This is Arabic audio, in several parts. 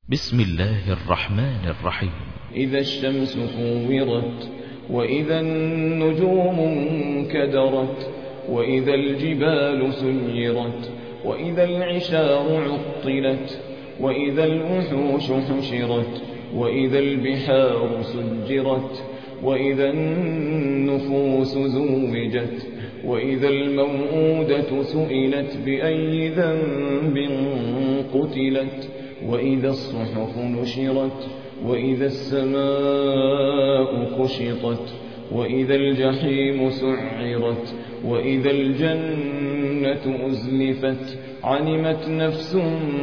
بسم الله الرحمن الرحيم. إذا الشمس كورت، وإذا النجوم انكدرت، وإذا الجبال سيرت، وإذا العشار عطلت، وإذا الوحوش حشرت، وإذا البحار سجرت، وإذا النفوس زوجت، وإذا الموءودة سئلت بأي ذنب قتلت، وإذا الصحف نشرت، وإذا السماء كشطت، وإذا الجحيم سعرت، وإذا الجنة أزلفت. علمت نفس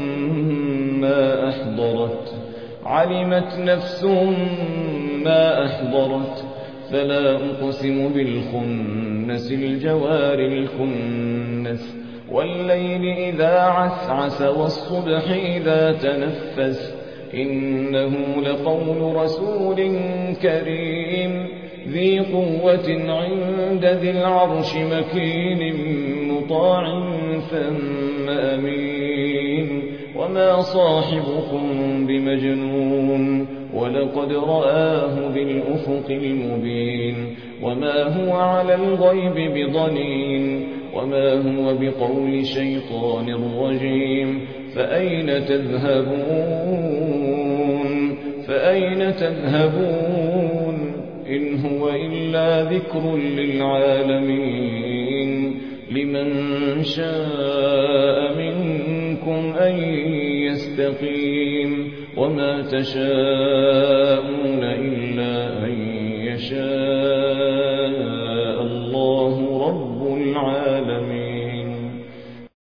ما أحضرت. فلا أقسم بالخنس الجوار الكنس، والليل إذا عسعس، والصبح إذا تنفس. إنه لقول رسول كريم ذي قوة عند ذي العرش مكين مطاع ثم أمين. وما صاحبكم بمجنون، ولقد رآه بالأفق المبين. وما هو على الغيب بضنين، وما هو بقول شيطان رجيم. فأين تذهبون إن هو إلا ذكر للعالمين. لمن شاء منكم أن يستقيم، وما تشاءون إلا أن يشاء